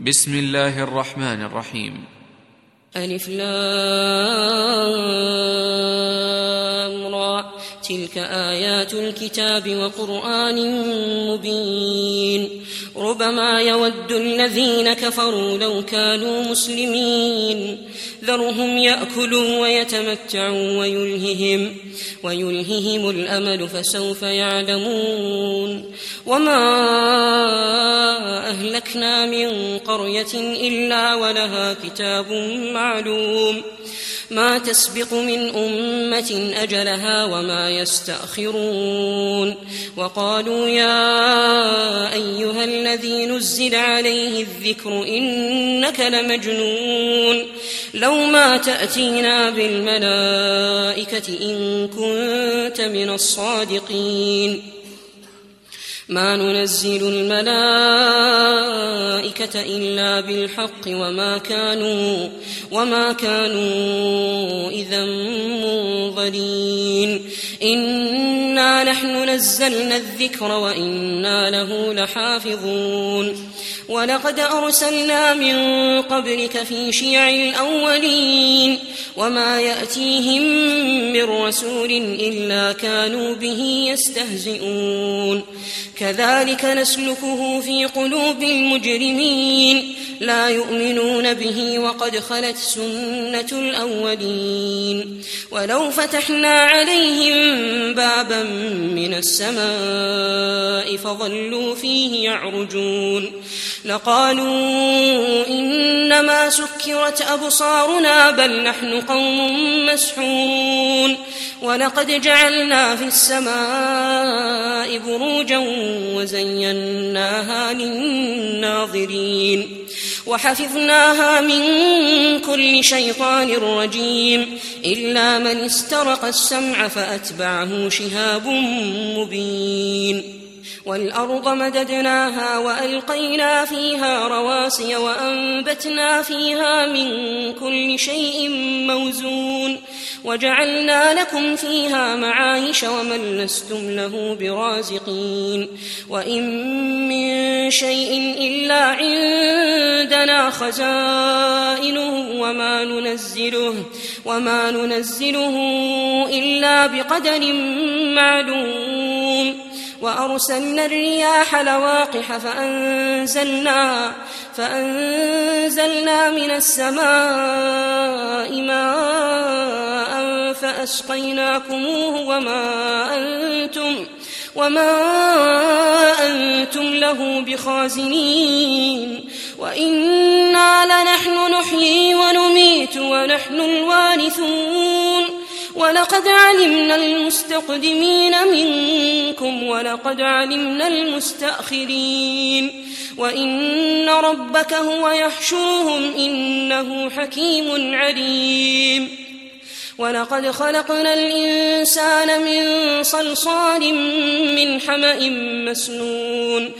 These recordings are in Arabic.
بسم الله الرحمن الرحيم. ألف لام را، تلك آيات الكتاب وقرآن مبين. ربما يود الذين كفروا لو كانوا مسلمين، ذرهم يأكلوا ويتمتعوا ويلههم الأمل فسوف يعلمون. وما أهلكنا من قرية إلا ولها كتاب معلوم، ما تسبق من أمة أجلها وما يستأخرون. وقالوا يا أيها الذي نزل عليه الذكر إنك لمجنون، لو ما تأتينا بالملائكة إن كنت من الصادقين. ما ننزل الملائكة إلا بالحق وما كانوا إذا منظرين. إنا نحن نزلنا الذكر وإنا له لحافظون. ولقد أرسلنا من قبلك في شيع الأولين، وما يأتيهم من رسول إلا كانوا به يستهزئون. كذلك نسلكه في قلوب المجرمين، لا يؤمنون به وقد خلت سنة الأولين. ولو فتحنا عليهم بابا من السماء فظلوا فيه يعرجون لقالوا إنما سكرت أبصارنا بل نحن قوم مسحورون. ولقد جعلنا في السماء بروجا وزيناها للناظرين وحفظناها من كل شيطان رجيم إلا من استرق السمع فأتبعه شهاب مبين. والأرض مددناها وألقينا فيها رواسي وأنبتنا فيها من كل شيء موزون وجعلنا لكم فيها معايش ومن لستم له برازقين. وإن من شيء إلا عندنا خزائنه وما ننزله إلا بقدر معلوم. وأرسلنا الرياح لواقح فأنزلنا من السماء ماء فأسقيناكموه وما أنتم له بخازنين. وإنا لنحن نحيي ونميت ونحن الوارثون. ولقد علمنا المستقدمين منكم ولقد علمنا المستأخرين. وإن ربك هو يحشرهم إنه حكيم عليم. ولقد خلقنا الإنسان من صلصال من حمأ مسنون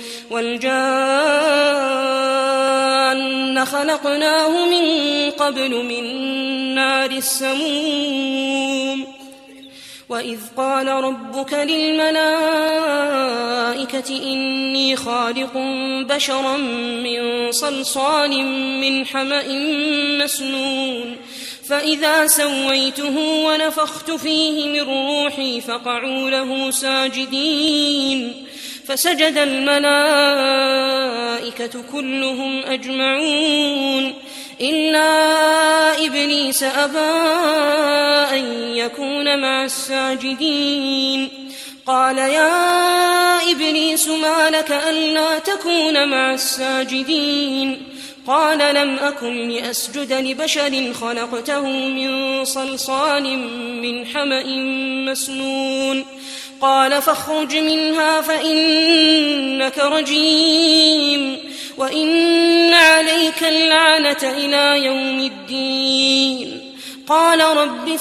والجان خلقناه من قبل من نار السموم. وإذ قال ربك للملائكة إني خالق بشرا من صلصال من حمأ مسنون فإذا سويته ونفخت فيه من روحي فقعوا له ساجدين فسجد الملائكة كلهم أجمعون إلا إبليس أبى أن يكون مع الساجدين. قال يا إبليس ما لك ألا تكون مع الساجدين؟ قال لم أكن لأسجد لبشر خلقته من صلصال من حمأ مسنون. قال فاخرج منها فإنك رجيم وإن عليك اللعنة إلى يوم الدين. قال رب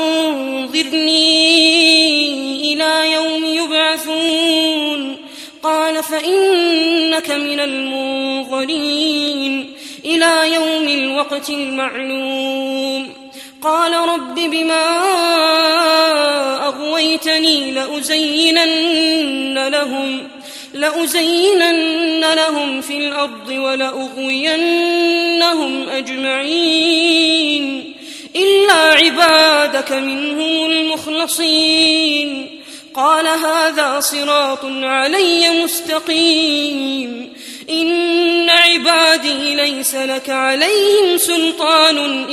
فأنظرني إلى يوم يبعثون. قال فإنك من المنظرين إلى يوم الوقت المعلوم. قال رب بما أغويتني لأزينن لهم في الأرض ولأغوينهم أجمعين إلا عبادك منهم المخلصين. قال هذا صراط علي مستقيم. إن عبادي ليس لك عليهم سلطان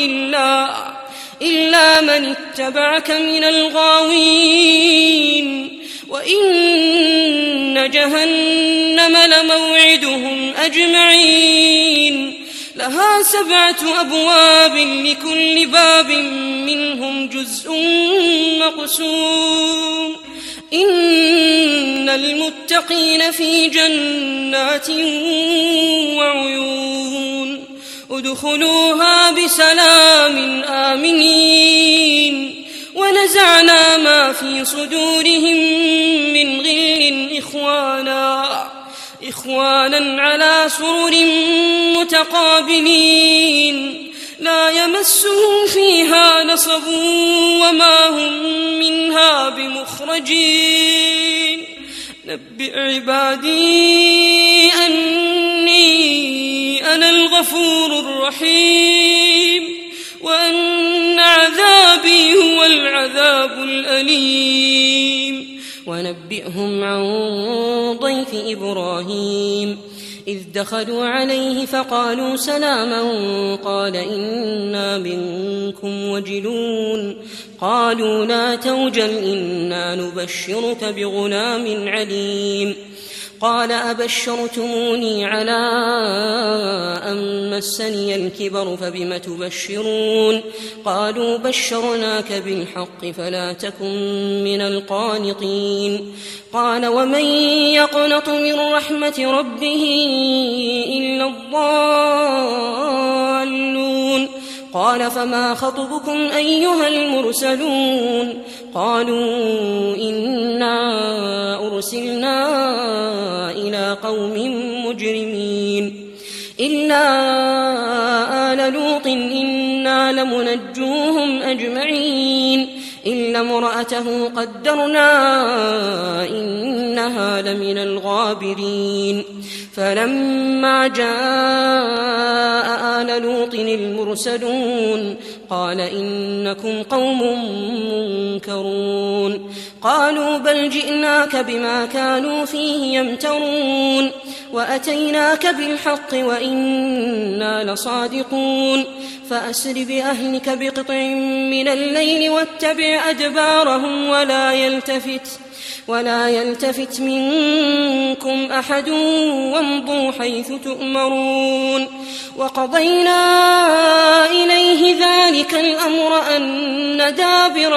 إلا من اتبعك من الغاوين. وإن جهنم لموعدهم أجمعين لها 7 أبواب لكل باب منهم جزء مقسوم. إن المتقين في جنات وعيون ادخلوها بسلام آمنين. ونزعنا ما في صدورهم من غل إخوانا على سرر متقابلين لا يمسهم فيها نصب وما هم منها بمخرجين. نبئ عبادي أني أنا الغفور الرحيم وأن عذابي هو العذاب الأليم. ونبئهم عن ضيف إبراهيم إذ دخلوا عليه فقالوا سلاما قال إنا منكم وجلون. قالوا لا توجل إنا نبشرك بغلام عليم. قال أبشرتموني على أن مسني الكبر فبم تبشرون. قالوا بشرناك بالحق فلا تكن من القانطين. قال ومن يقنط من رحمة ربه إلا الضالون. قال فما خطبكم أيها المرسلون؟ قالوا إنا أرسلنا إلى قوم مجرمين إلا آل لوط إنا لمنجوهم أجمعين إلا امرأته قدرنا إنها لمن الغابرين. فلما جاء آل لوط المرسلون قال إنكم قوم منكرون. قالوا بل جئناك بما كانوا فيه يمترون وأتيناك بالحق وإنا لصادقون. فأسر بأهلك بقطع من الليل واتبع أدبارهم ولا يلتفت منكم أحد وامضوا حيث تؤمرون. وقضينا إليه ذلك الأمر أن دابر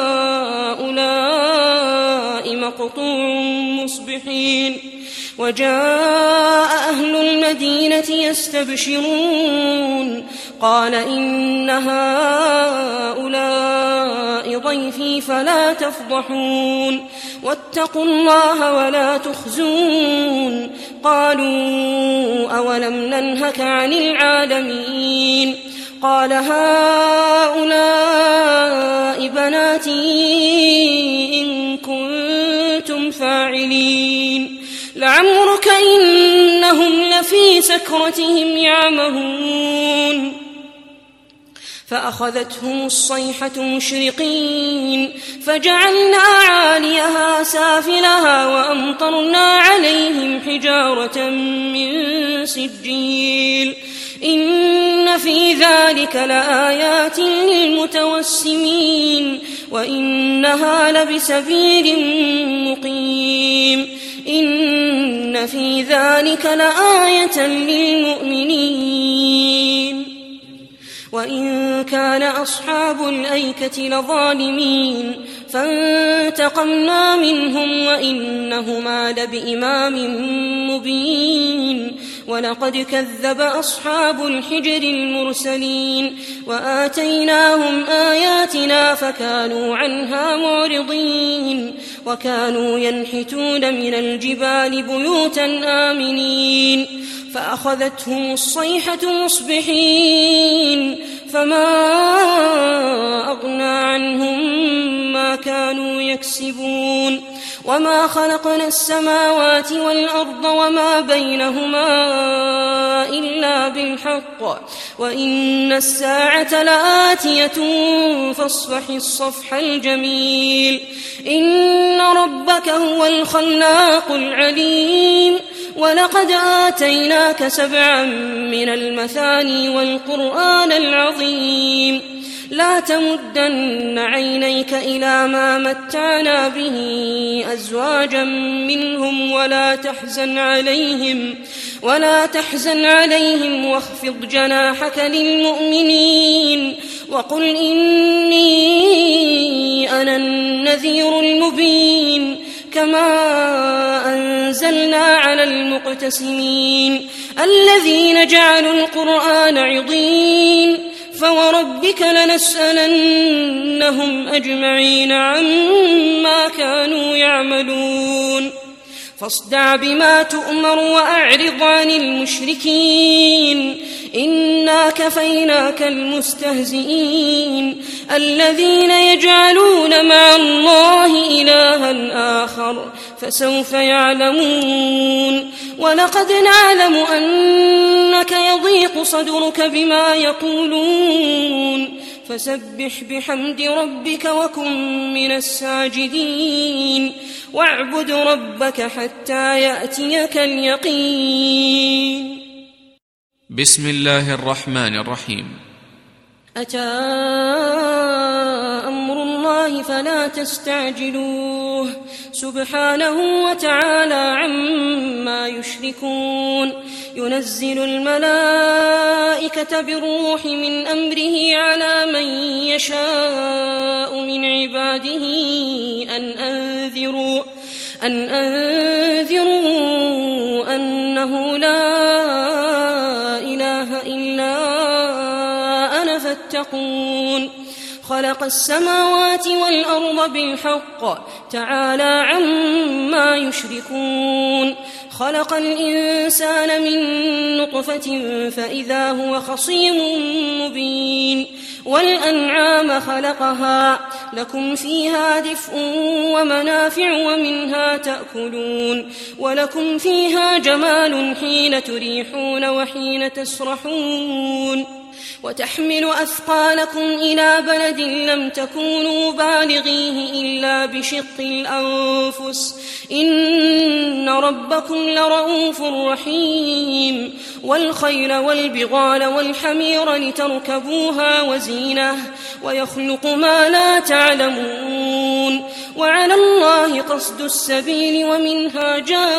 هؤلاء مقطوع مصبحين. وجاء أهل المدينة يستبشرون قال إن هؤلاء ضيفي فلا تفضحون واتقوا الله ولا تخزون. قالوا أولم ننهك عن العالمين؟ قال هؤلاء بناتي إن كنتم فاعلين. لعمرك إنهم لفي سكرتهم يعمهون. فأخذتهم الصيحة مشرقين فجعلنا عاليها سافلها وأمطرنا عليهم حجارة من سجيل. إن في ذلك لآيات للمتوسمين وإنها لبسبيل مقيم. إن في ذلك لآية للمؤمنين. وإن كان أصحاب الأيكة لظالمين فانتقمنا منهم وإنهما لبإمام مبين. ولقد كذب أصحاب الحجر المرسلين وآتيناهم آياتنا فكانوا عنها معرضين. وكانوا ينحتون من الجبال بيوتا آمنين فأخذتهم الصيحة مصبحين فما أغنى عنهم ما كانوا يكسبون. وما خلقنا السماوات والأرض وما بينهما إلا بالحق وإن الساعة لآتية فاصفح الصفح الجميل إن ربك هو الخلاق العليم ولقد آتيناك 7 من المثاني والقرآن العظيم لا تمدن عينيك إلى ما متعنا به أزواجا منهم ولا تحزن عليهم واخفض جناحك للمؤمنين وقل إني أنا النذير المبين كما أنزلنا على المقتسمين الذين جعلوا القرآن عضين فوربك لنسألنهم أجمعين عما كانوا يعملون فاصدع بما تؤمر وأعرض عن المشركين إنا كفيناك المستهزئين الذين يجعلون مع الله إلها آخر فسوف يعلمون ولقد نعلم أنك يضيق صدرك بما يقولون فسبح بحمد ربك وكن من الساجدين واعبد ربك حتى يأتيك اليقين. بسم الله الرحمن الرحيم. أتى أمر الله فلا تستعجلوه سبحانه وتعالى عما يشركون ينزل الملائكة بالروح من أمره على من يشاء من عباده أن أنذروا أنه لا إله إلا أنا فاتقون خلق السماوات والأرض بالحق تعالى عما يشركون خلق الإنسان من نطفة فإذا هو خصيم مبين والأنعام خلقها لكم فيها دفء ومنافع ومنها تأكلون ولكم فيها جمال حين تريحون وحين تسرحون وتحمل أثقالكم إلى بلد لم تكونوا بالغيه إلا بشق الأنفس إن ربكم لرؤوف رحيم والخيل والبغال والحمير لتركبوها وزينة ويخلق ما لا تعلمون وعلى الله قصد السبيل ومنها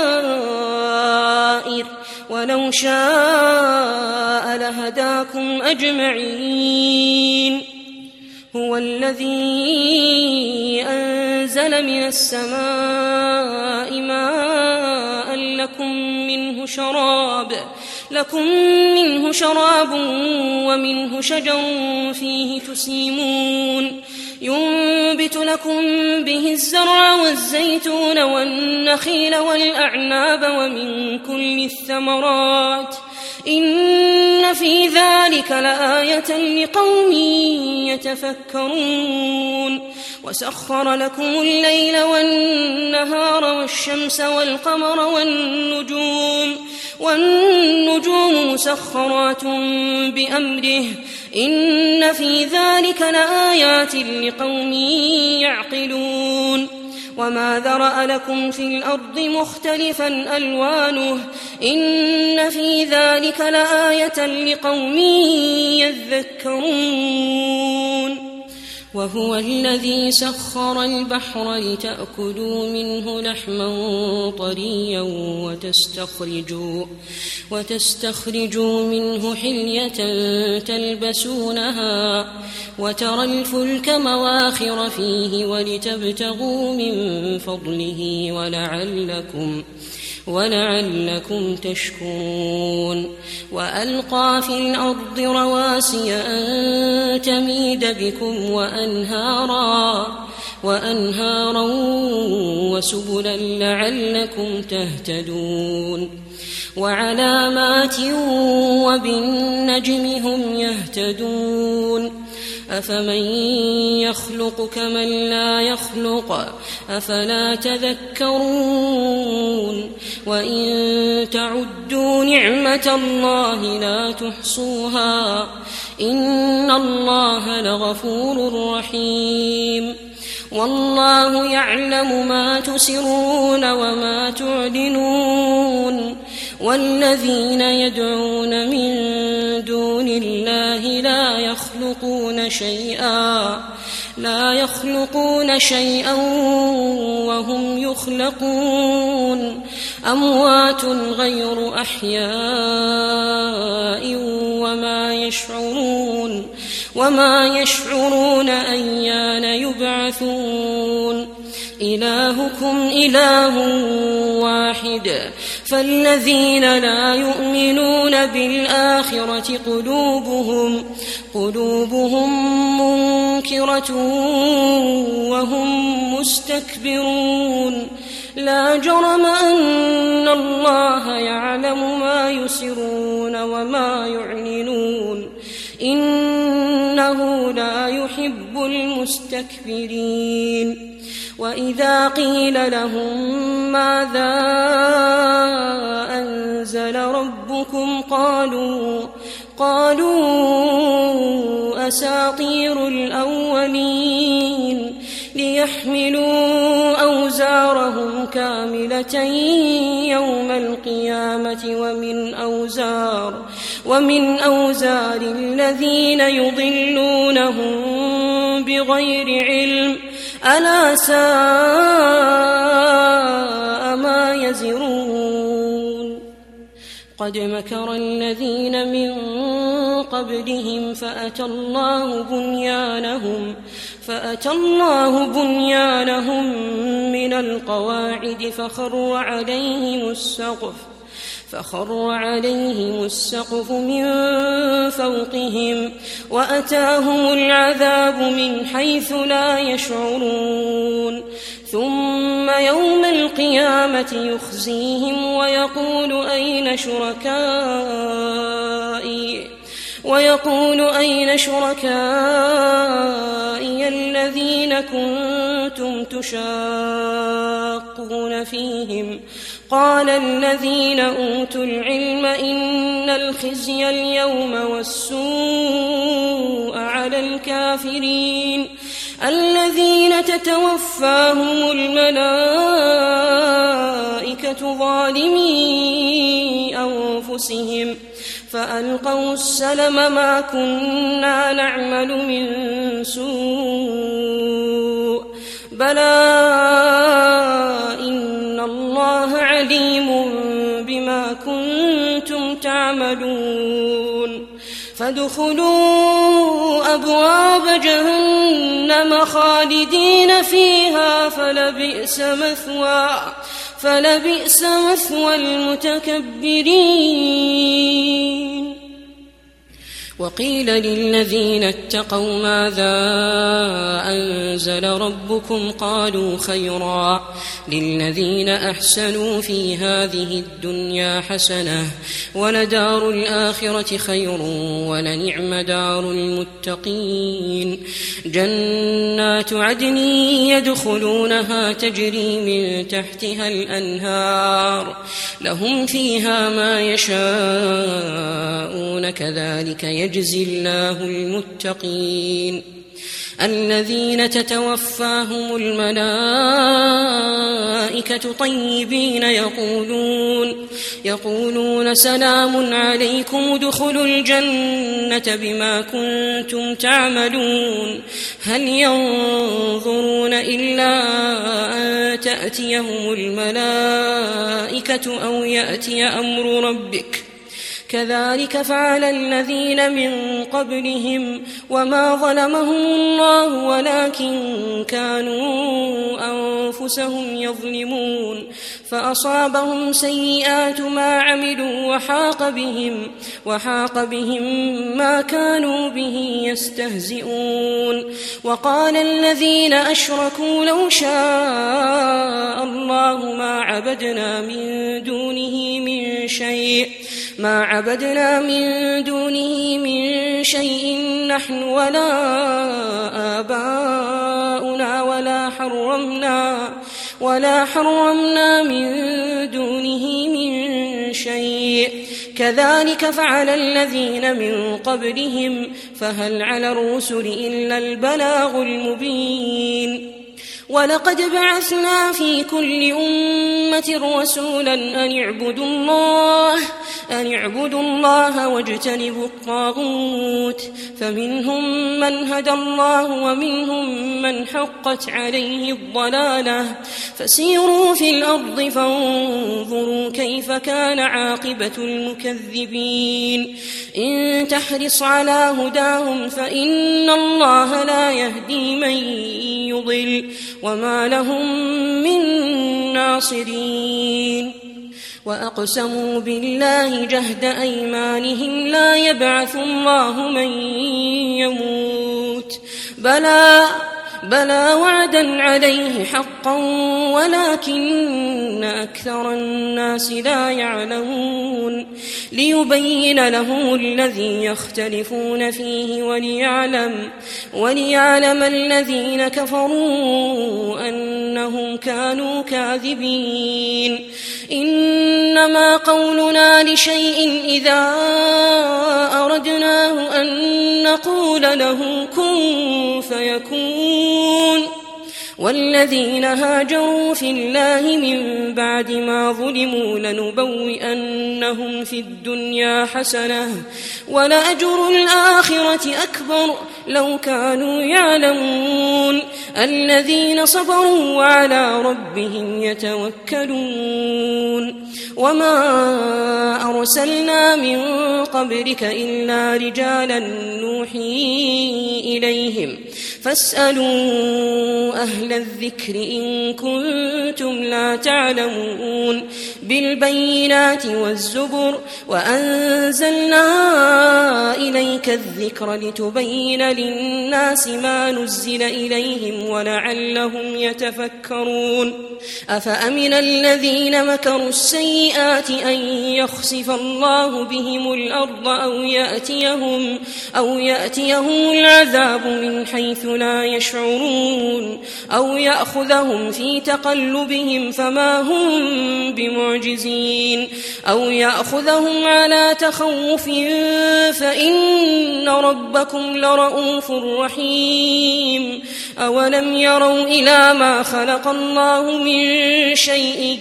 جائر ولو شاء لهداكم أجمعين. هو الذي أنزل من السماء ماء لكم منه شراب ومنه شجر فيه تسيمون ينبت لكم به الزرع والزيتون والنخيل والأعناب ومن كل الثمرات إن في ذلك لآية لقوم يتفكرون وسخر لكم الليل والنهار والشمس والقمر والنجوم مسخرات بأمره إن في ذلك لآيات لقوم يعقلون وما ذرأ لكم في الأرض مختلفا ألوانه إن في ذلك لآية لقوم يذكرون وهو الذي سخر البحر لتأكلوا منه لحما طريا وتستخرجوا منه حلية تلبسونها وترى الفلك مواخر فيه ولتبتغوا من فضله ولعلكم تشكرون وألقى في الأرض رواسي أن تميد بكم وأنهارا وسبلا لعلكم تهتدون وعلامات وبالنجم هم يهتدون أفمن يخلق كمن لا يخلق أفلا تذكرون وإن تعدوا نعمة الله لا تحصوها إن الله لغفور رحيم والله يعلم ما تسرون وما تعلنون والذين يدعون من دون الله لا يخلقون شيئا وهم يخلقون أموات غير أحياء وما يشعرون أيان يبعثون إلهكم إله واحد فالذين لا يؤمنون بالآخرة قلوبهم منكرة وهم مستكبرون لا جرم أن الله يعلم ما يسرون وما يعلنون إنه لا يحب المستكبرين وإذا قيل لهم ماذا أنزل ربكم قالوا أساطير الأولين ليحملوا أوزارهم كاملة يوم القيامة ومن أوزار الذين يضلونهم بغير علم ألا ساء ما يزرون قد مكر الذين من قبلهم فأتى الله بنيانهم من القواعد فخر عليهم السقف من فوقهم وأتاهم العذاب من حيث لا يشعرون ثم يوم القيامة يخزيهم ويقول أين شركائي الذين كنتم تشاقون فيهم قال الذين أوتوا العلم إن الخزي اليوم والسوء على الكافرين الذين تتوفاهم الملائكة ظالمي أنفسهم فألقوا السلم ما كنا نعمل من سوء بلى إن الله عليم بما كنتم تعملون فادخلوا أبواب جهنم خالدين فيها فلبئس مثوى المتكبرين وقيل للذين اتقوا ماذا أنزل ربكم قالوا خيرا للذين أحسنوا في هذه الدنيا حسنة ولدار الآخرة خير ولنعم دار المتقين جنات عدن يدخلونها تجري من تحتها الأنهار لهم فيها ما يشاءون كذلك يجزي الله المتقين الذين تتوفاهم الملائكة طيبين يقولون سلام عليكم ادخلوا الجنة بما كنتم تعملون هل ينظرون إلا أن تأتيهم الملائكة أو يأتي أمر ربك كذلك فعل الذين من قبلهم وما ظلمهم الله ولكن كانوا أنفسهم يظلمون فأصابهم سيئات ما عملوا وحاق بهم ما كانوا به يستهزئون وقال الذين أشركوا لو شاء الله ما عبدنا من دونه من شيء نحن نحن ولا آباؤنا ولا حرمنا من دونه من شيء كذلك فعل الذين من قبلهم فهل على الرسل إلا البلاغ المبين ولقد بعثنا في كل أمة رسولا أن اعبدوا الله واجتنبوا الطاغوت فمنهم من هدى الله ومنهم من حقت عليه الضلالة فسيروا في الأرض فانظروا كيف كان عاقبة المكذبين إن تحرص على هداهم فإن الله لا يهدي من يضل وما لهم من ناصرين وأقسموا بالله جهد أيمانهم لا يبعث الله من يموت بلى وعدا عليه حقا ولكن أكثر الناس لا يعلمون ليبين لهم الذي يختلفون فيه وليعلم الذين كفروا أنهم كانوا كاذبين إنما قولنا لشيء إذا أردناه أن نقول له كن فيكون والذين هاجروا في الله من بعد ما ظلموا لنبوئنهم في الدنيا حسنة ولأجر الآخرة أكبر لو كانوا يعلمون الذين صبروا وعلى ربهم يتوكلون وما أرسلنا من قبلك إلا رجالا نوحي إليهم فاسألوا أهل الذكر إن كنتم لا تعلمون بالبينات والزبر وأنزلنا إليك الذكر لتبين للناس ما نزل إليهم ولعلهم يتفكرون أفأمن الذين مكروا السيئات أن يخسف الله بهم الأرض أو يأتيهم العذاب من حيث لا يشعرون أو يأخذهم في تقلبهم فما هم بمعجزين أو يأخذهم على تخوف فإن ربكم لرؤوف رحيم أولم يروا إلى ما خلق الله من شيء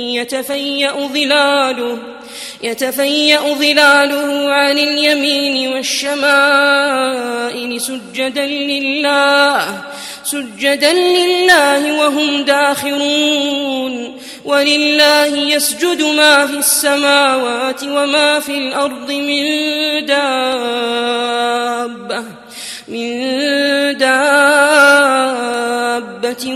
يتفيأ ظلاله عن اليمين والشمائل سجدا لله وهم داخرون ولله يسجد ما في السماوات وما في الأرض من دابة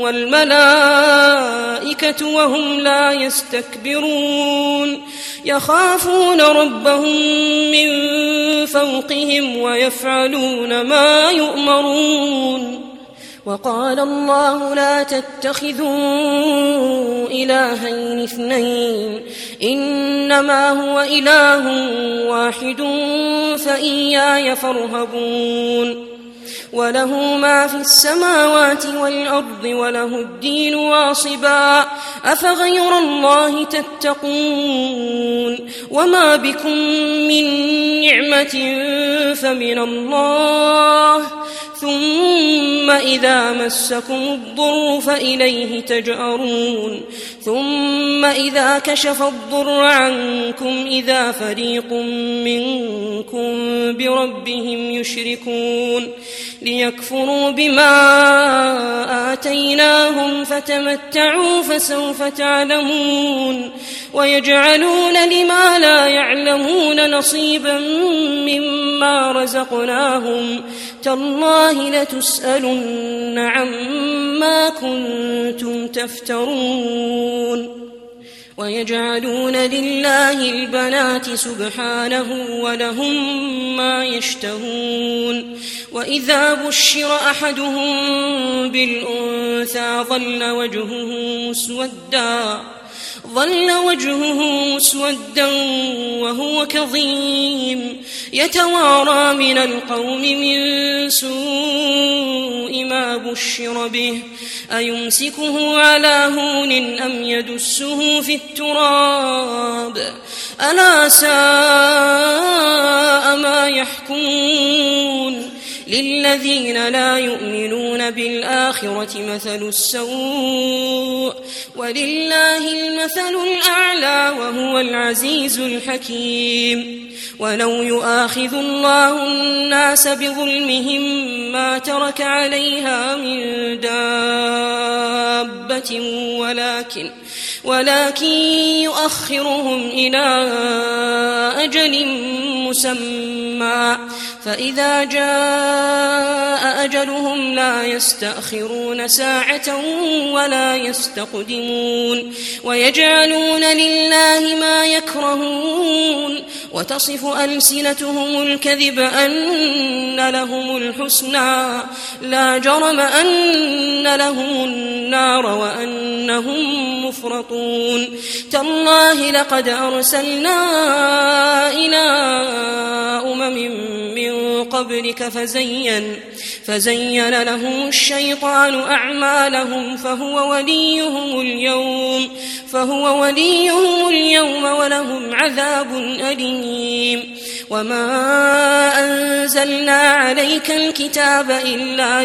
والملائكة وهم لا يستكبرون يخافون ربهم من فوقهم ويفعلون ما يؤمرون وقال الله لا تتخذوا إلهين اثنين إنما هو إله واحد فإياي فارهبون وله ما في السماوات والأرض وله الدين واصبا أفغير الله تتقون وما بكم من نعمة فمن الله ثم إذا مسكم الضر فإليه تجأرون ثم إذا كشف الضر عنكم إذا فريق منكم بربهم يشركون ليكفروا بما آتيناهم فتمتعوا فسوف تعلمون ويجعلون لما لا يعلمون نصيبا مما رزقناهم تالله لتسألن عما كنتم تفترون ويجعلون لله البنات سبحانه ولهم ما يشتهون وإذا بشر أحدهم بالأنثى ظل ظل وجهه مسودا وهو كظيم يتوارى من القوم من سوء ما بشر به أيمسكه على هون أم يدسه في التراب ألا ساء ما يحكمون للذين لا يؤمنون بالآخرة مثل السوء ولله المثل الأعلى وهو العزيز الحكيم ولو يؤاخذ الله الناس بظلمهم ما ترك عليها من دابة ولكن يؤخرهم إلى أجل مسمى فإذا جاء أجلهم لا يستأخرون ساعة ولا يستقدمون ويجعلون لله ما يكرهون وتصف ألسنتهم الكذب أن لهم الحسنى لا جرم أن لهم النار وأنهم مفرطون تالله لقد أرسلنا إلى من قبلك فزين لهم الشيطان أعمالهم فهو وليهم اليوم ولهم عذاب أليم وما أنزلنا عليك الكتاب إلا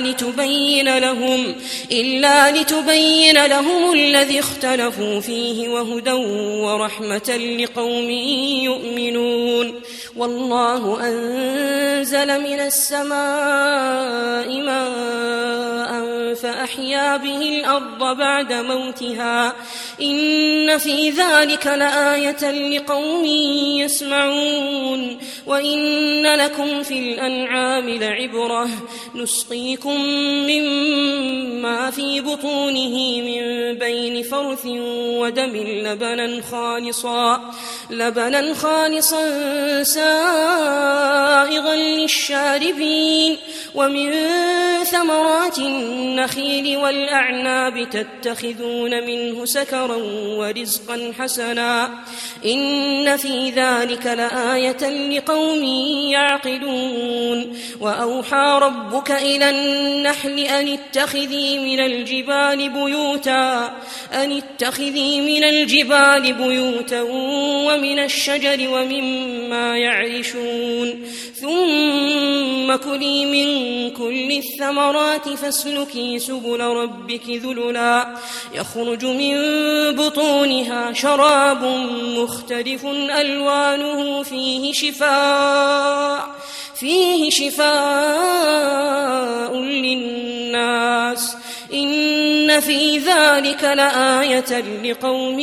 لتبين لهم الذي اختلفوا فيه وهدى ورحمة لقوم يؤمنون والله أنزل من السماء ماء فأحيا به الأرض بعد موتها إن في ذلك لآية لقوم يسمعون وإن لكم في الأنعام لعبرة نسقيكم مما في بطونه من بين فرث ودم لبنا خالصا سائغا للشاربين ومن ثمرات النخيل والأعناب تتخذون منه سكرا ورزقا حسنا إن في ذلك لآية لقوم يعقلون وأوحى ربك إلى النحل أن اتخذي من الجبال بيوتا ومن الشجر ومما يعرشون ثم كلي من كل الثمرات فاسلكي سبل ربك ذللا يخرج من بطونها شراب مختلف ألوانه فيه شفاء للناس إن في ذلك لآية لقوم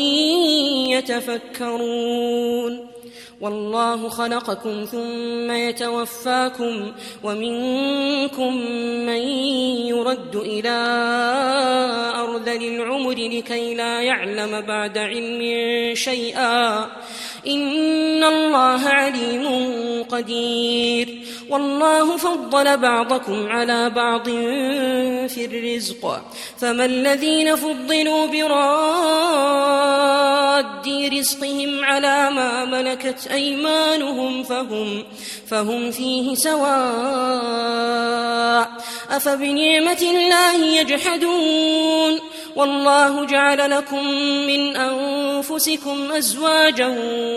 يتفكرون والله خلقكم ثم يتوفاكم ومنكم من يرد إلى أرذل العمر لكي لا يعلم بعد علم شيئا إن الله عليم قدير والله فضل بعضكم على بعض في الرزق فما الذين فضلوا براد رزقهم على ما ملكت أيمانهم فهم فيه سواء أفبنعمة الله يجحدون والله جعل لكم من أنفسكم أزواجا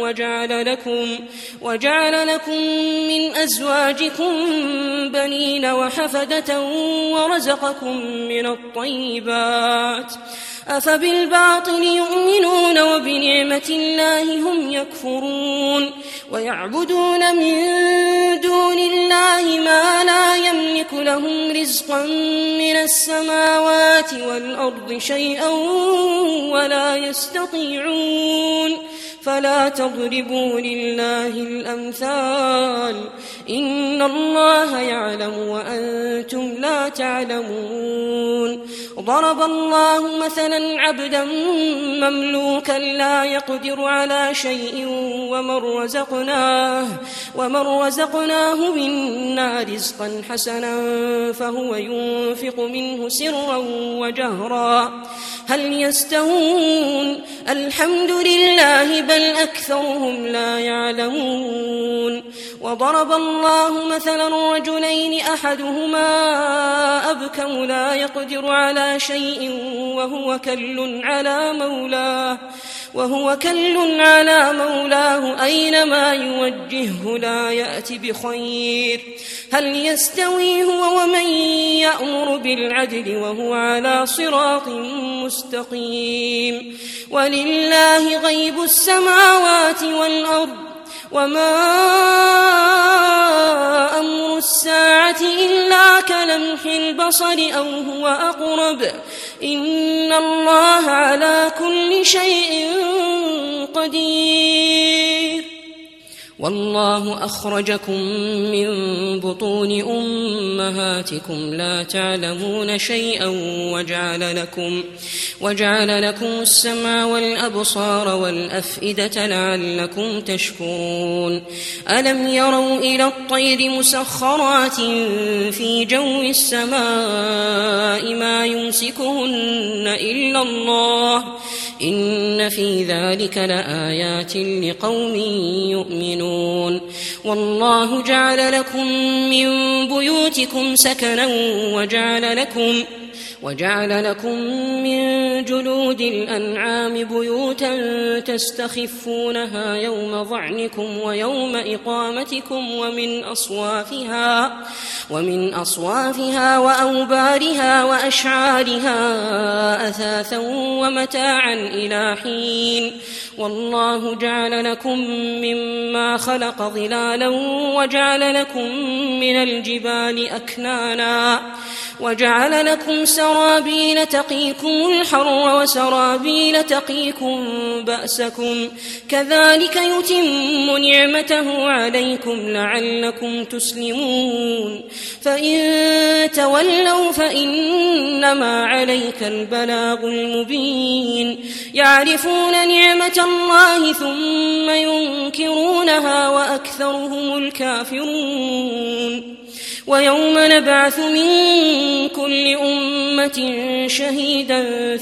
وجعل لكم من أزواجكم بنين وحفدة ورزقكم من الطيبات أفبالباطل يؤمنون وبنعمة الله هم يكفرون ويعبدون من دون الله ما لا يملك لهم رزقا من السماوات والأرض شيئا ولا يستطيعون فلا تضربوا لله الأمثال إن الله يعلم وأنتم لا تعلمون ضرب الله مثلا عبدا مملوكا لا يقدر على شيء ومن رزقناه منا رزقا حسنا فهو ينفق منه سرا وجهرا هل يستوون الحمد لله بل أكثرهم لا يعلمون وضرب الله مثلا رجلين أحدهما أبكم لا يقدر على شيء وهو كل على مولاه أينما يوجهه لا يأتي بخير هل يستوي هو ومن يأمر بالعدل وهو على صراط مستقيم ولله غيب السماوات والأرض وما أمر الساعة إلا كلمح البصر أو هو أقرب إن الله على كل شيء قدير والله أخرجكم من بطون أمهاتكم لا تعلمون شيئا وجعل لكم السمع والأبصار والأفئدة لعلكم تشكرون ألم يروا إلى الطير مسخرات في جو السماء ما يمسكهن إلا الله إن في ذلك لآيات لقوم يؤمنون والله جعل لكم من بيوتكم سكنا وجعل لكم من جلود الأنعام بيوتا تستخفونها يوم ظعنكم ويوم إقامتكم ومن أصوافها وأوبارها وأشعارها أثاثا ومتاعا إلى حين والله جعل لكم مما خلق ظلالا وجعل لكم من الجبال أكنانا وجعل لكم سرابيل تقيكم الحر وسرابيل تقيكم بأسكم كذلك يتم نعمته عليكم لعلكم تسلمون فإن تولوا فإنما عليك البلاغ المبين يعرفون نعمة الله ثم ينكرونها وأكثرهم الكافرون ويوم نبعث من كل أمة شهيدا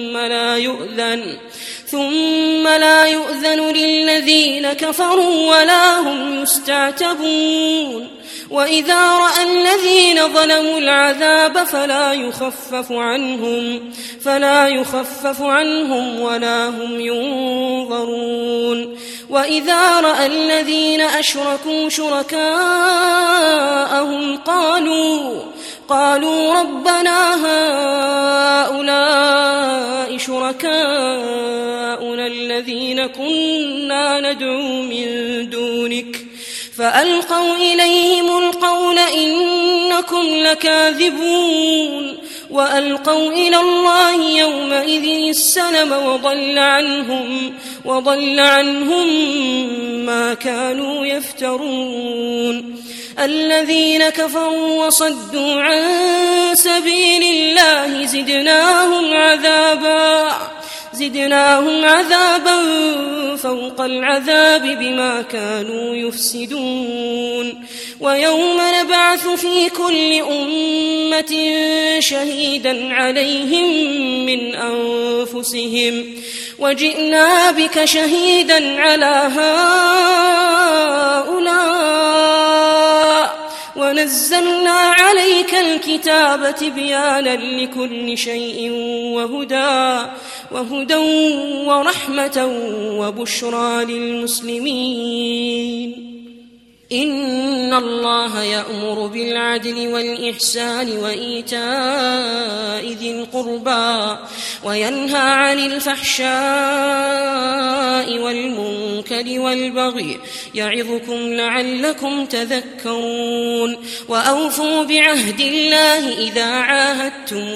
ثم لا يؤذن للذين كفروا ولا هم يستعتبون وإذا رأى الذين ظلموا العذاب فلا يخفف عنهم ولا هم ينظرون وإذا رأى الذين أشركوا شركاءهم قالوا ربنا هؤلاء شركاؤنا الذين كنا ندعو من دونك فألقوا إليهم القول إنكم لكاذبون وألقوا إلى الله يومئذ السلم وضل عنهم ما كانوا يفترون الذين كفروا وصدوا عن سبيل الله زدناهم عذابا فوق العذاب بما كانوا يفسدون ويوم نبعث في كل أمة شهيدا عليهم من أنفسهم وجئنا بك شهيدا على هؤلاء ونزلنا عليك الكتاب تبيانا لكل شيء وهدى ورحمة وبشرى للمسلمين إن الله يأمر بالعدل والإحسان وإيتاء ذي القربى وينهى عن الفحشاء والمنكر والبغي يعظكم لعلكم تذكرون وأوفوا بعهد الله إذا عاهدتم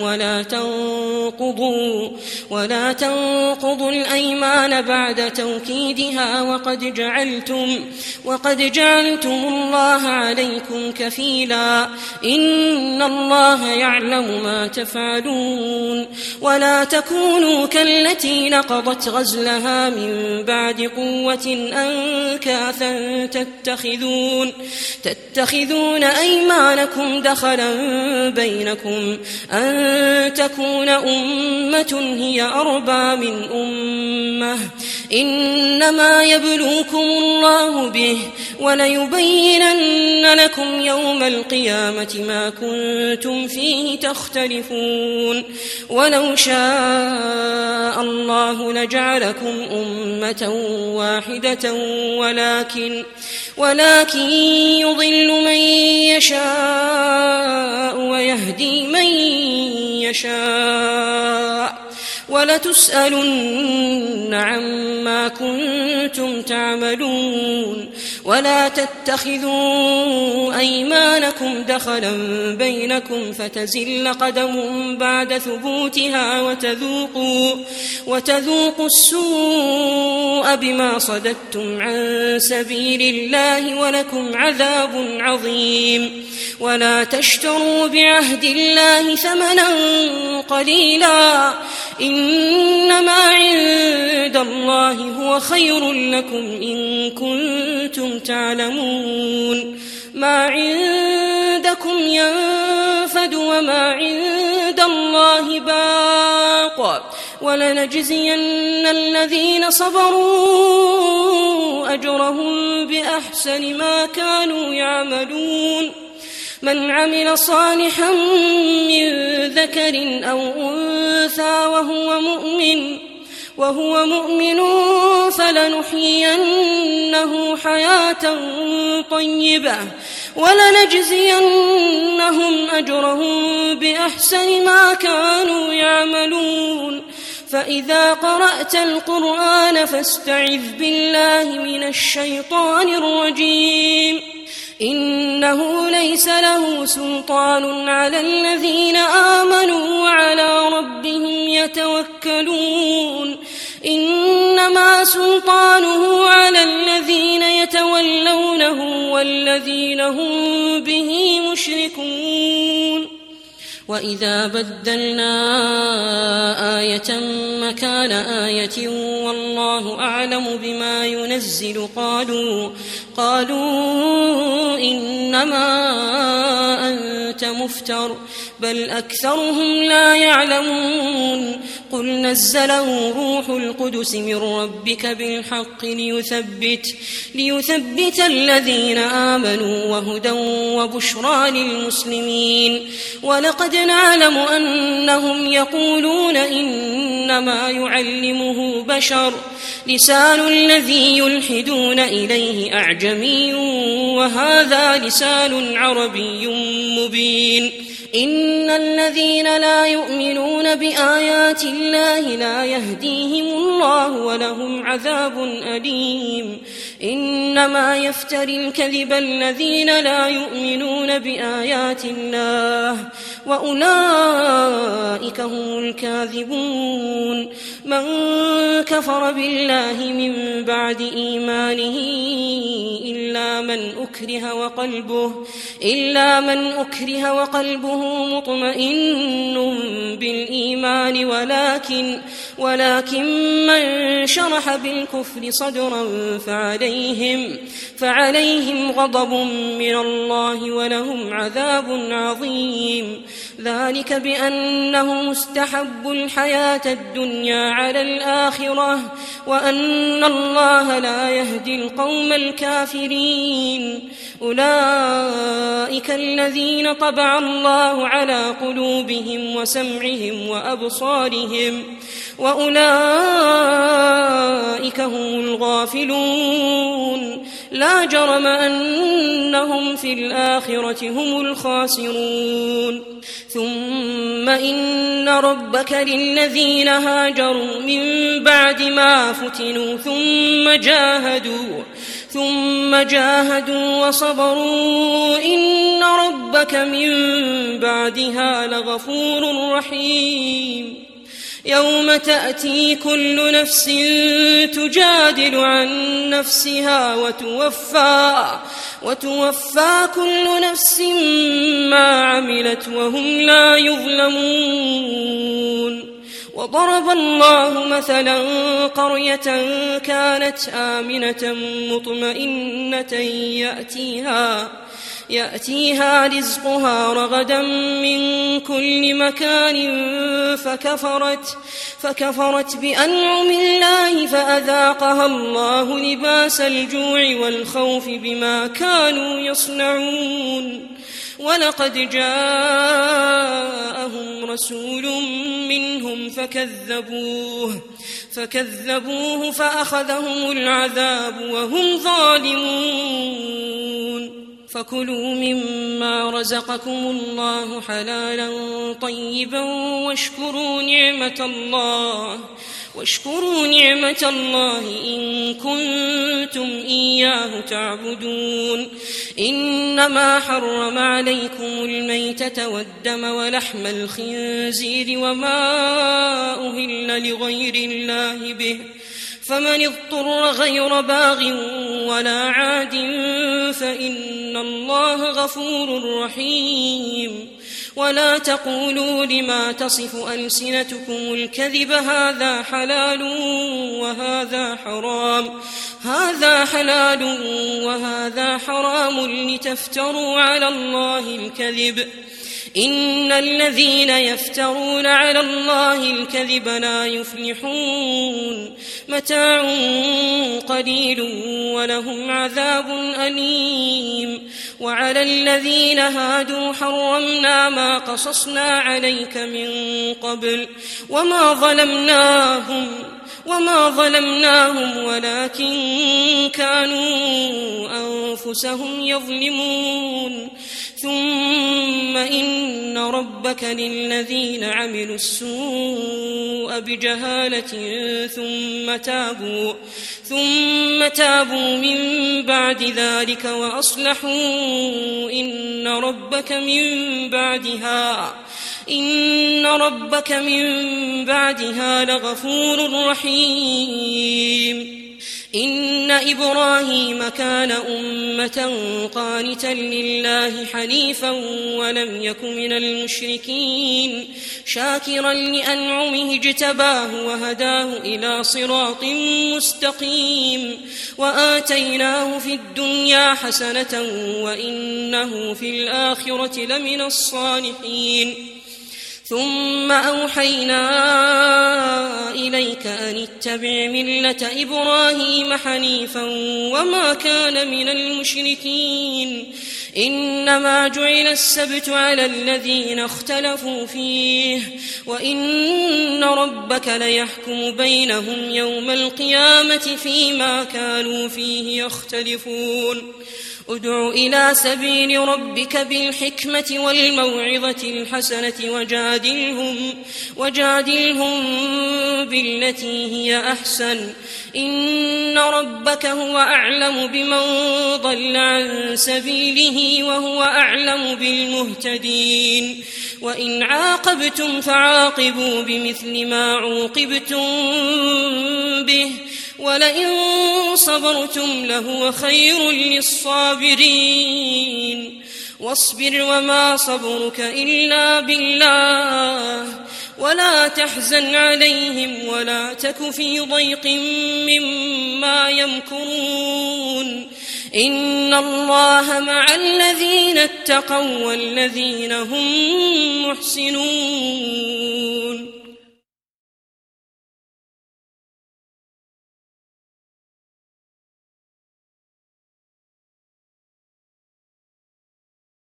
ولا تنقضوا الأيمان بعد توكيدها وقد جعلتم جعلتم الله عليكم كفيلا إن الله يعلم ما تفعلون ولا تكونوا كالتي نقضت غزلها من بعد قوة أنكاثا تتخذون أيمانكم دخلا بينكم أن تكون أمة هي أربى من أمة إنما يبلوكم الله به وليبينن لكم يوم القيامة ما كنتم فيه تختلفون ولو شاء الله لجعلكم أمة واحدة ولكن يضل من يشاء ويهدي من يشاء ولتسألن عما كنتم تعملون ولا تتخذوا أيمانكم دخلا بينكم فتزل قدم بعد ثبوتها وتذوقوا السوء بما صددتم عن سبيل الله ولكم عذاب عظيم ولا تشتروا بعهد الله ثمنا قليلا إنما عند الله هو خير لكم إن كنتم تعلمون ما عندكم ينفد وما عند الله باق ولنجزين الذين صبروا أجرهم بأحسن ما كانوا يعملون من عمل صالحا من ذكر أو أنثى وهو مؤمن فلنحيينه حياة طيبة ولنجزينهم أجرهم بأحسن ما كانوا يعملون فإذا قرأت القرآن فاستعذ بالله من الشيطان الرجيم إنه ليس له سلطان على الذين آمنوا وعلى ربهم يتوكلون إنما سلطانه على الذين يتولونه والذين هم به مشركون وإذا بدلنا آية مكان آية والله أعلم بما ينزل قالوا إنما أنت مفتر بل أكثرهم لا يعلمون قل نزله روح القدس من ربك بالحق ليثبت الذين آمنوا وهدى وبشرى للمسلمين ولقد نعلم أنهم يقولون إنما يعلمه بشر لسان الذي يلحدون إليه أعجمي وهذا لسان عربي مبين إن الذين لا يؤمنون بآيات الله لا يهديهم الله ولهم عذاب أليم إنما يفتري الكذب الذين لا يؤمنون بآيات الله وأولئك هم الكاذبون من كفر بالله من بعد إيمانه إلا من أكره وقلبه مطمئن بالإيمان ولكن من شرح بالكفر صدرا فعليهم غضب من الله ولهم عذاب عظيم ذلك بأنهم استحبوا الحياة الدنيا على الآخرة وأن الله لا يهدي القوم الكافرين أولئك الذين طبع الله على قلوبهم وسمعهم وأبصارهم وأولئك هم الغافلون لا جرم أنهم في الآخرة هم الخاسرون ثم إن ربك للذين هاجروا من بعد ما فتنوا ثم جاهدوا وصبروا إن ربك من بعدها لغفور رحيم يوم تأتي كل نفس تجادل عن نفسها وتوفى كل نفس ما عملت وهم لا يظلمون. وضرب الله مثلا قرية كانت آمنة مطمئنة يأتيها رزقها رغدا من كل مكان فكفرت بأنعم الله فأذاقها الله لباس الجوع والخوف بما كانوا يصنعون. ولقد جاءهم رسول منهم فكذبوه فأخذهم العذاب وهم ظالمون. فكلوا مما رزقكم الله حلالا طيبا واشكروا نعمة الله إن كنتم إياه تعبدون. إنما حرم عليكم الميتة والدم ولحم الخنزير وما أهل لغير الله به، فمن اضطر غير باغ ولا عاد فإن الله غفور رحيم. ولا تقولوا لما تصف ألسنتكم الكذب هذا حلال وهذا حرام لتفتروا على الله الكذب. إن الذين يفترون على الله الكذب لا يفلحون. متاع قليل ولهم عذاب أليم. وعلى الذين هادوا حرمنا ما قصصنا عليك من قبل وما ظلمناهم ولكن كانوا أنفسهم يظلمون. ثم إن ربك للذين عملوا السوء بجهالة ثم تابوا من بعد ذلك وأصلحوا إن ربك من بعدها لغفور رحيم. إن إبراهيم كان أمة قانتا لله حنيفا ولم يك من المشركين، شاكرا لأنعمه اجتباه وهداه إلى صراط مستقيم. وآتيناه في الدنيا حسنة وإنه في الآخرة لمن الصالحين. ثم أوحينا إليك أن اتبع ملة إبراهيم حنيفا وما كان من المشركين. إنما جعل السبت على الذين اختلفوا فيه وإن ربك ليحكم بينهم يوم القيامة فيما كانوا فيه يختلفون. ادع إلى سبيل ربك بالحكمة والموعظة الحسنة وجادلهم بالتي هي أحسن. إن ربك هو أعلم بمن ضل عن سبيله وهو أعلم بالمهتدين. وإن عاقبتم فعاقبوا بمثل ما عوقبتم به ولئن صبرتم لهو خير للصابرين. واصبر وما صبرك إلا بالله ولا تحزن عليهم ولا تك في ضيق مما يمكرون. إن الله مع الذين اتقوا والذين هم محسنون.